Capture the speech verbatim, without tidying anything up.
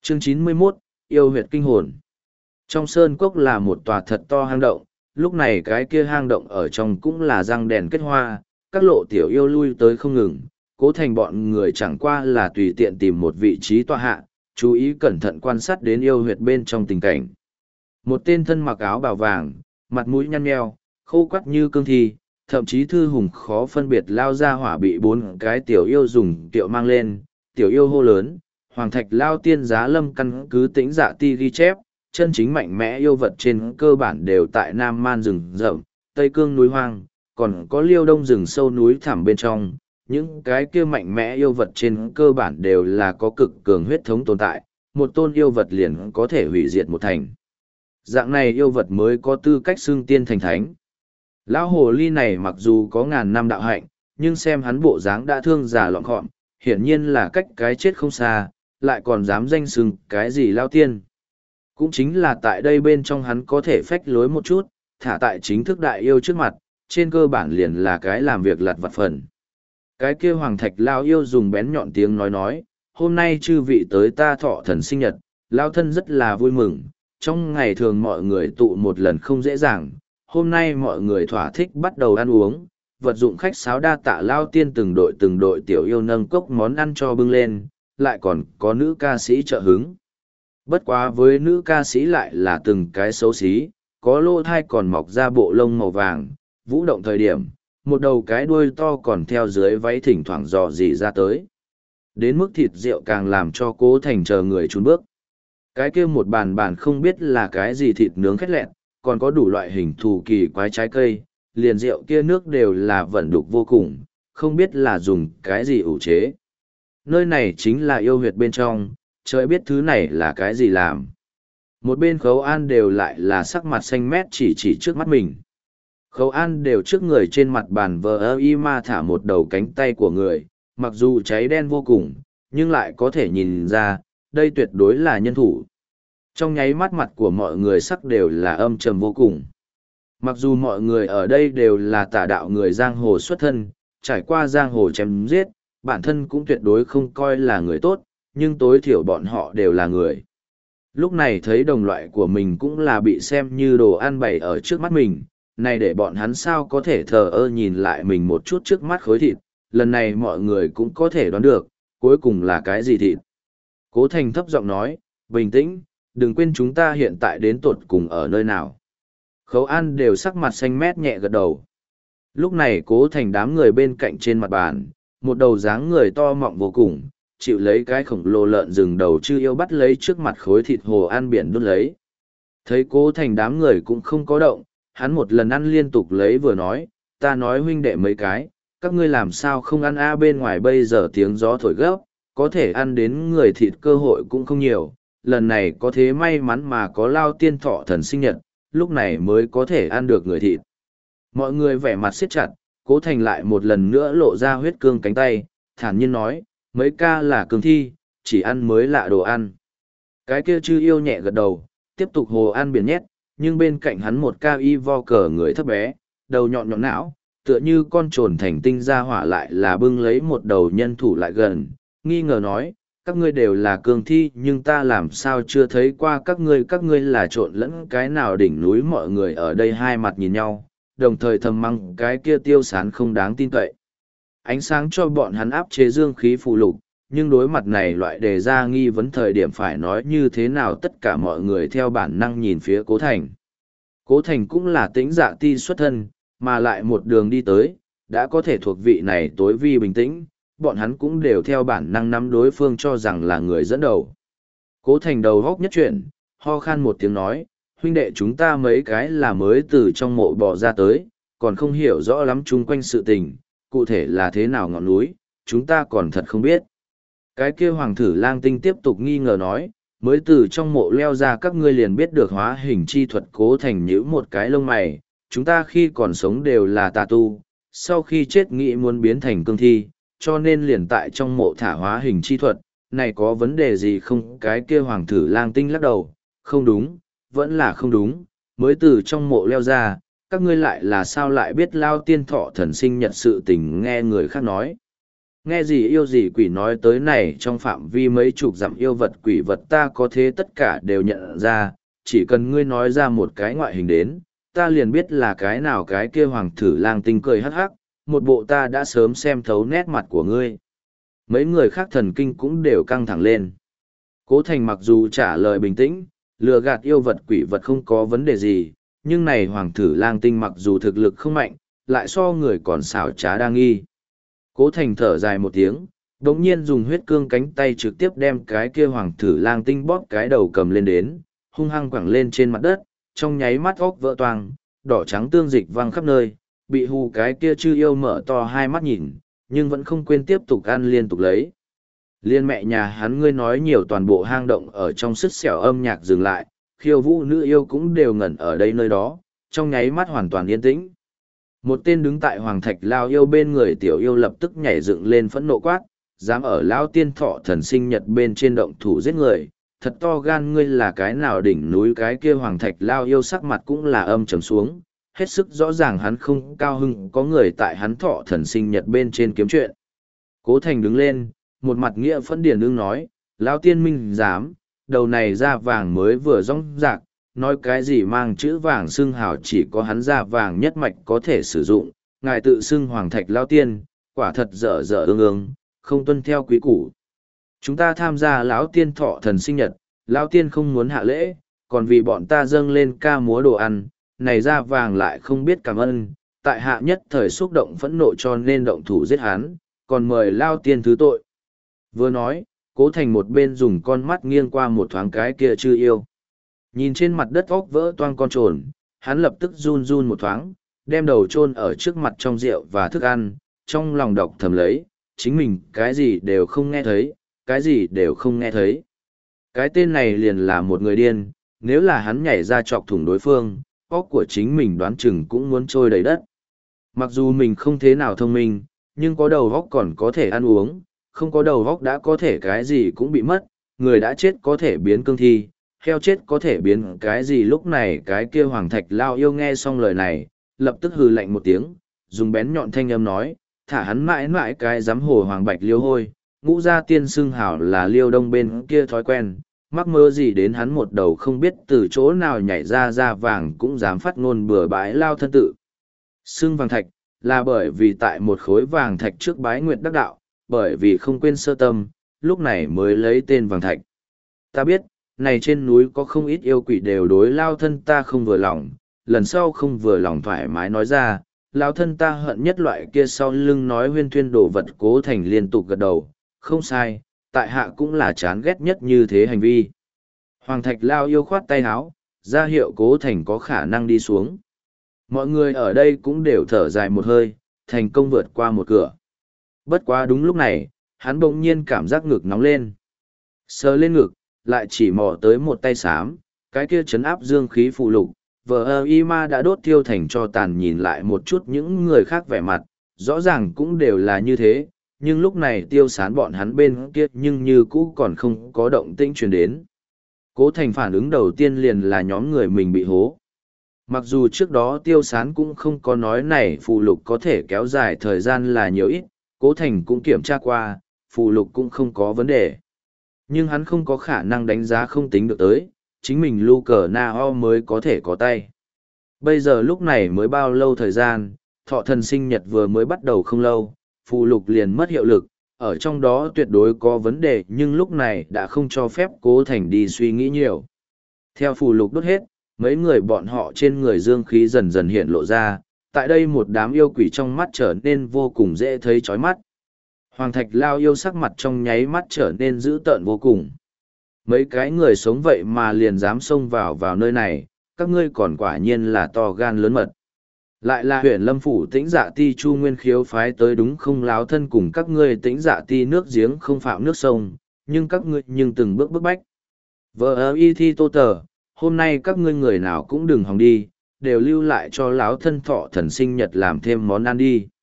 Chương chín mươi mốt, Yêu huyệt kinh hồn. Trong sơn cốc là một tòa thật to hang động, lúc này cái kia hang động ở trong cũng là răng đèn kết hoa, các lộ tiểu yêu lui tới không ngừng, Cố Thành bọn người chẳng qua là tùy tiện tìm một vị trí tọa hạ, chú ý cẩn thận quan sát đến yêu huyệt bên trong tình cảnh. Một tên thân mặc áo bào vàng, mặt mũi nhăn nheo, khô quắt như cương thi, thậm chí Thư Hùng khó phân biệt lao ra hỏa bị bốn cái tiểu yêu dùng tiệu mang lên, tiểu yêu hô lớn, Hoàng Thạch Lao Tiên Giá Lâm căn cứ tĩnh dạ ti ghi chép, chân chính mạnh mẽ yêu vật trên cơ bản đều tại Nam Man rừng rậm, Tây Cương núi hoang, còn có Liêu Đông rừng sâu núi thẳm bên trong. Những cái kia mạnh mẽ yêu vật trên cơ bản đều là có cực cường huyết thống tồn tại, một tôn yêu vật liền có thể hủy diệt một thành. Dạng này yêu vật mới có tư cách xưng tiên thành thánh. Lão hồ ly này mặc dù có ngàn năm đạo hạnh, nhưng xem hắn bộ dáng đã thương già lọn khọm, hiển nhiên là cách cái chết không xa, lại còn dám danh xưng cái gì lao tiên. Cũng chính là tại đây bên trong hắn có thể phách lối một chút, thả tại chính thức đại yêu trước mặt, trên cơ bản liền là cái làm việc lặt vặt phần. Cái kia Hoàng Thạch Lao yêu dùng bén nhọn tiếng nói nói, hôm nay chư vị tới ta thọ thần sinh nhật, Lao thân rất là vui mừng, trong ngày thường mọi người tụ một lần không dễ dàng, hôm nay mọi người thỏa thích bắt đầu ăn uống, vật dụng khách sáo đa tạ Lao tiên từng đội từng đội tiểu yêu nâng cốc món ăn cho bưng lên, lại còn có nữ ca sĩ trợ hứng. Bất quá với nữ ca sĩ lại là từng cái xấu xí, có lô thai còn mọc ra bộ lông màu vàng, vũ động thời điểm, một đầu cái đuôi to còn theo dưới váy thỉnh thoảng dò dỉ ra tới. Đến mức thịt rượu càng làm cho Cố Thành chờ người trốn bước. Cái kia một bàn bàn không biết là cái gì thịt nướng khét lẹn, còn có đủ loại hình thù kỳ quái trái cây, liền rượu kia nước đều là vẩn đục vô cùng, không biết là dùng cái gì ủ chế. Nơi này chính là yêu huyệt bên trong, trời biết thứ này là cái gì làm. Một bên Khấu An đều lại là sắc mặt xanh mét chỉ chỉ trước mắt mình. Khấu An đều trước người trên mặt bàn vờ ơ y ma thả một đầu cánh tay của người, mặc dù cháy đen vô cùng, nhưng lại có thể nhìn ra, đây tuyệt đối là nhân thủ. Trong nháy mắt mặt của mọi người sắc đều là âm trầm vô cùng. Mặc dù mọi người ở đây đều là tà đạo người giang hồ xuất thân, trải qua giang hồ chém giết, bản thân cũng tuyệt đối không coi là người tốt, nhưng tối thiểu bọn họ đều là người. Lúc này thấy đồng loại của mình cũng là bị xem như đồ ăn bày ở trước mắt mình, này để bọn hắn sao có thể thờ ơ nhìn lại mình một chút trước mắt khối thịt, lần này mọi người cũng có thể đoán được, cuối cùng là cái gì thịt. Cố Thành thấp giọng nói, bình tĩnh, đừng quên chúng ta hiện tại đến tột cùng ở nơi nào. Khấu An đều sắc mặt xanh mét nhẹ gật đầu. Lúc này Cố Thành đám người bên cạnh trên mặt bàn, một đầu dáng người to mọng vô cùng, chịu lấy cái khổng lồ lợn rừng đầu chư yêu bắt lấy trước mặt khối thịt hồ ăn biển đốt lấy. Thấy Cố Thành đám người cũng không có động, hắn một lần ăn liên tục lấy vừa nói, ta nói huynh đệ mấy cái, các ngươi làm sao không ăn a bên ngoài bây giờ tiếng gió thổi gấp, có thể ăn đến người thịt cơ hội cũng không nhiều, lần này có thế may mắn mà có Lao tiên thọ thần sinh nhật, lúc này mới có thể ăn được người thịt. Mọi người vẻ mặt siết chặt, Cố Thành lại một lần nữa lộ ra huyết cương cánh tay, thản nhiên nói, mấy ca là cương thi, chỉ ăn mới lạ đồ ăn. Cái kia chư yêu nhẹ gật đầu, tiếp tục hồ ăn biển nhét, nhưng bên cạnh hắn một ca y vo cờ người thấp bé, đầu nhọn nhọn não, tựa như con trồn thành tinh ra hỏa lại là bưng lấy một đầu nhân thủ lại gần, nghi ngờ nói, các ngươi đều là cương thi nhưng ta làm sao chưa thấy qua các ngươi các ngươi là trộn lẫn cái nào đỉnh núi mọi người ở đây hai mặt nhìn nhau, đồng thời thầm mắng cái kia tiêu sán không đáng tin cậy. Ánh sáng cho bọn hắn áp chế dương khí phụ lục, nhưng đối mặt này loại đề ra nghi vấn thời điểm phải nói như thế nào tất cả mọi người theo bản năng nhìn phía Cố Thành. Cố Thành cũng là tĩnh dạ ti xuất thân, mà lại một đường đi tới, đã có thể thuộc vị này tối vi bình tĩnh, bọn hắn cũng đều theo bản năng nắm đối phương cho rằng là người dẫn đầu. Cố Thành đầu góc nhất chuyển, ho khan một tiếng nói, huynh đệ chúng ta mấy cái là mới từ trong mộ bò ra tới, còn không hiểu rõ lắm chung quanh sự tình, cụ thể là thế nào ngọn núi, chúng ta còn thật không biết. Cái kia hoàng thử lang tinh tiếp tục nghi ngờ nói, mới từ trong mộ leo ra các ngươi liền biết được hóa hình chi thuật. Cố Thành nhíu một cái lông mày, chúng ta khi còn sống đều là tà tu, sau khi chết nghĩ muốn biến thành cương thi, cho nên liền tại trong mộ thả hóa hình chi thuật, này có vấn đề gì không? Cái kia hoàng thử lang tinh lắc đầu, không đúng, vẫn là không đúng, mới từ trong mộ leo ra, các ngươi lại là sao lại biết Lao tiên thọ thần sinh nhật sự tình nghe người khác nói. Nghe gì yêu gì quỷ nói tới này trong phạm vi mấy chục dặm yêu vật quỷ vật ta có thế tất cả đều nhận ra, chỉ cần ngươi nói ra một cái ngoại hình đến, ta liền biết là cái nào cái kia hoàng thử lang tinh cười hắc hắc, một bộ ta đã sớm xem thấu nét mặt của ngươi. Mấy người khác thần kinh cũng đều căng thẳng lên. Cố Thành mặc dù trả lời bình tĩnh, lừa gạt yêu vật quỷ vật không có vấn đề gì, nhưng này hoàng thử lang tinh mặc dù thực lực không mạnh, lại so người còn xảo trá đa nghi. Cố Thành thở dài một tiếng, đống nhiên dùng huyết cương cánh tay trực tiếp đem cái kia hoàng thử lang tinh bóp cái đầu cầm lên đến, hung hăng quẳng lên trên mặt đất, trong nháy mắt óc vỡ toang, đỏ trắng tương dịch văng khắp nơi, bị hù cái kia chư yêu mở to hai mắt nhìn, nhưng vẫn không quên tiếp tục ăn liên tục lấy. Liên mẹ nhà hắn ngươi nói nhiều toàn bộ hang động ở trong sứt xẻo âm nhạc dừng lại, khiêu vũ nữ yêu cũng đều ngẩn ở đây nơi đó, trong nháy mắt hoàn toàn yên tĩnh. Một tên đứng tại hoàng thạch lao yêu bên người tiểu yêu lập tức nhảy dựng lên phẫn nộ quát, dám ở lão tiên thọ thần sinh nhật bên trên động thủ giết người, thật to gan ngươi là cái nào đỉnh núi cái kia hoàng thạch lao yêu sắc mặt cũng là âm trầm xuống, hết sức rõ ràng hắn không cao hưng có người tại hắn thọ thần sinh nhật bên trên kiếm chuyện. Cố Thành đứng lên, một mặt nghĩa phẫn điền ương nói, lão tiên minh dám, đầu này da vàng mới vừa rong rạc, nói cái gì mang chữ vàng xưng hào chỉ có hắn da vàng nhất mạch có thể sử dụng, ngài tự xưng hoàng thạch lao tiên, quả thật dở dở ương ương, không tuân theo quý củ. Chúng ta tham gia lão tiên thọ thần sinh nhật, lão tiên không muốn hạ lễ, còn vì bọn ta dâng lên ca múa đồ ăn, này da vàng lại không biết cảm ơn, tại hạ nhất thời xúc động phẫn nộ cho nên động thủ giết hắn, còn mời lao tiên thứ tội. Vừa nói, Cố Thành một bên dùng con mắt nghiêng qua một thoáng cái kia chư yêu. Nhìn trên mặt đất óc vỡ toang con trồn, hắn lập tức run run một thoáng, đem đầu chôn ở trước mặt trong rượu và thức ăn, trong lòng độc thầm lấy, chính mình cái gì đều không nghe thấy, cái gì đều không nghe thấy. Cái tên này liền là một người điên, nếu là hắn nhảy ra chọc thủng đối phương, óc của chính mình đoán chừng cũng muốn trôi đầy đất. Mặc dù mình không thế nào thông minh, nhưng có đầu óc còn có thể ăn uống, không có đầu óc đã có thể cái gì cũng bị mất, người đã chết có thể biến cương thi, heo chết có thể biến cái gì. Lúc này cái kia hoàng thạch lao yêu nghe xong lời này, lập tức hừ lạnh một tiếng, dùng bén nhọn thanh âm nói, thả hắn mãi mãi cái giám hồ hoàng bạch liêu hôi, ngũ gia tiên xưng hảo là liêu đông bên kia thói quen, mắc mơ gì đến hắn một đầu không biết từ chỗ nào nhảy ra ra vàng cũng dám phát ngôn bừa bãi lao thân tự. Xưng vàng thạch, là bởi vì tại một khối vàng thạch trước bái nguyệt đắc đạo, bởi vì không quên sơ tâm, lúc này mới lấy tên vàng thạch. Ta biết, này trên núi có không ít yêu quỷ đều đối lao thân ta không vừa lòng, lần sau không vừa lòng thoải mái nói ra, lao thân ta hận nhất loại kia sau lưng nói huyên thuyên đồ vật. Cố Thành liên tục gật đầu, không sai, tại hạ cũng là chán ghét nhất như thế hành vi. Hoàng thạch lao yêu khoát tay háo, ra hiệu Cố Thành có khả năng đi xuống. Mọi người ở đây cũng đều thở dài một hơi, thành công vượt qua một cửa. Bất quá đúng lúc này, hắn bỗng nhiên cảm giác ngực nóng lên. Sờ lên ngực, lại chỉ mò tới một tay xám, cái kia chấn áp dương khí phụ lục, vờ ơ y ma đã đốt thiêu thành cho tàn. Nhìn lại một chút những người khác vẻ mặt, rõ ràng cũng đều là như thế, nhưng lúc này tiêu sán bọn hắn bên kia nhưng như cũ còn không có động tĩnh truyền đến. Cố Thành phản ứng đầu tiên liền là nhóm người mình bị hố. Mặc dù trước đó tiêu sán cũng không có nói này phù lục có thể kéo dài thời gian là nhiều ít, Cố Thành cũng kiểm tra qua, phù lục cũng không có vấn đề. Nhưng hắn không có khả năng đánh giá không tính được tới, chính mình lu cờ na o mới có thể có tay. Bây giờ lúc này mới bao lâu thời gian, thọ thần sinh nhật vừa mới bắt đầu không lâu, phù lục liền mất hiệu lực, ở trong đó tuyệt đối có vấn đề, nhưng lúc này đã không cho phép Cố Thành đi suy nghĩ nhiều. Theo phù lục đốt hết, mấy người bọn họ trên người dương khí dần dần hiện lộ ra, tại đây một đám yêu quỷ trong mắt trở nên vô cùng dễ thấy chói mắt. Hoàng thạch lao yêu sắc mặt trong nháy mắt trở nên dữ tợn vô cùng. Mấy cái người sống vậy mà liền dám xông vào vào nơi này, các ngươi còn quả nhiên là to gan lớn mật. Lại là huyện lâm phủ tĩnh dạ ti chu nguyên khiếu phái tới đúng không? Láo thân cùng các ngươi tĩnh dạ ti nước giếng không phạm nước sông, nhưng các ngươi nhưng từng bước bức bách. Vợ ơ y thi tô tờ, hôm nay các ngươi người nào cũng đừng hòng đi, đều lưu lại cho láo thân thọ thần sinh nhật làm thêm món ăn đi.